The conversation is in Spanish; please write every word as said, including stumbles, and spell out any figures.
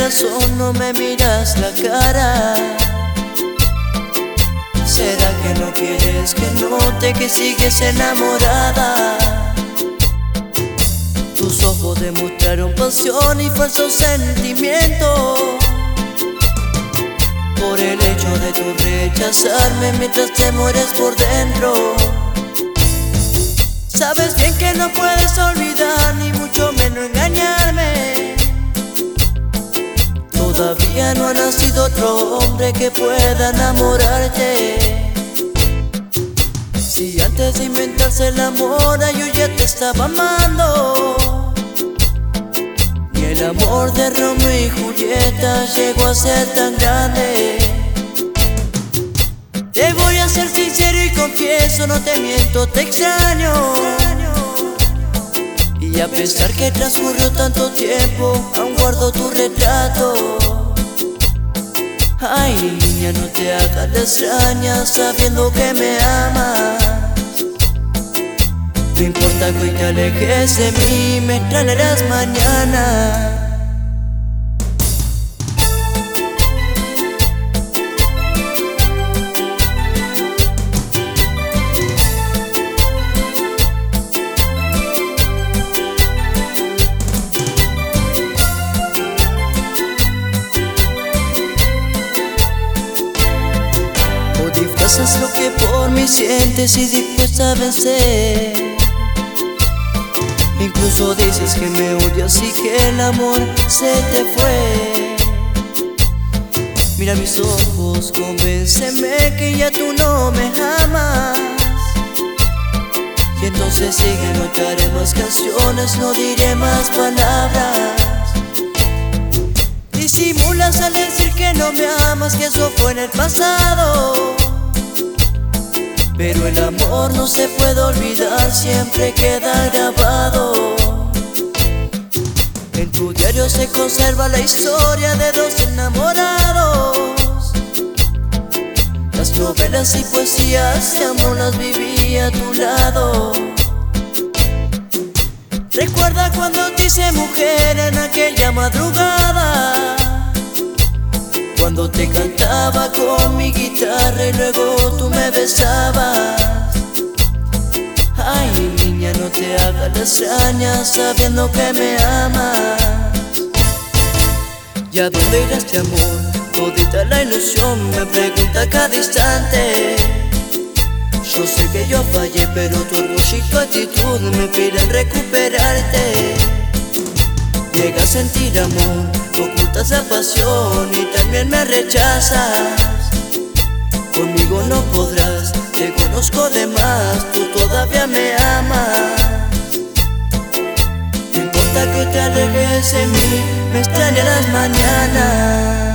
acaso no me miras la cara? ¿Será que no quieres que note que sigues enamorada? Tus ojos demostraron pasión y falso sentimiento por el hecho de tu rechazarme mientras te mueres por dentro. Sabes bien que no puedes olvidar ni mucho menos engañarme. Todavía no ha nacido otro hombre que pueda enamorarte. Si antes de inventarse el amor yo ya te estaba amando, ni el amor de Romeo y Julieta llegó a ser tan grande. Te voy a ser sincero y confieso, no te miento, te extraño. Y a pesar que transcurrió tanto tiempo, aún guardo tu retrato. Ay, niña, no te hagas la extraña sabiendo que me amas. No importa que hoy te alejes de mí, me extrañarás mañana. Disfrazas lo que por mí sientes y dispuesta a vencer. Incluso dices que me odias y que el amor se te fue. Mira mis ojos, convénceme que ya tú no me amas. Y entonces sigue, no te haré más canciones, no diré más palabras. Disimulas al decir que no me amas, que eso fue en el pasado. Pero el amor no se puede olvidar, siempre queda grabado. En tu diario se conserva la historia de dos enamorados. Las novelas y poesías de amor las viví a tu lado. Recuerda cuando te hice mujer en aquella madrugada, cuando te cantaba con mi guitarra y luego tú me besabas. Ay, niña, no te hagas la extraña sabiendo que me amas. ¿Y a dónde irás, de amor? Todita la ilusión me pregunta a cada instante. Yo sé que yo fallé, pero tu orgullo y tu actitud me piden recuperarte. Llega a sentir amor, ocultas la pasión y también me rechazas. Conmigo no podrás, te conozco de más, tú todavía me amas. No importa que te alejes de mí, me extrañarás mañana.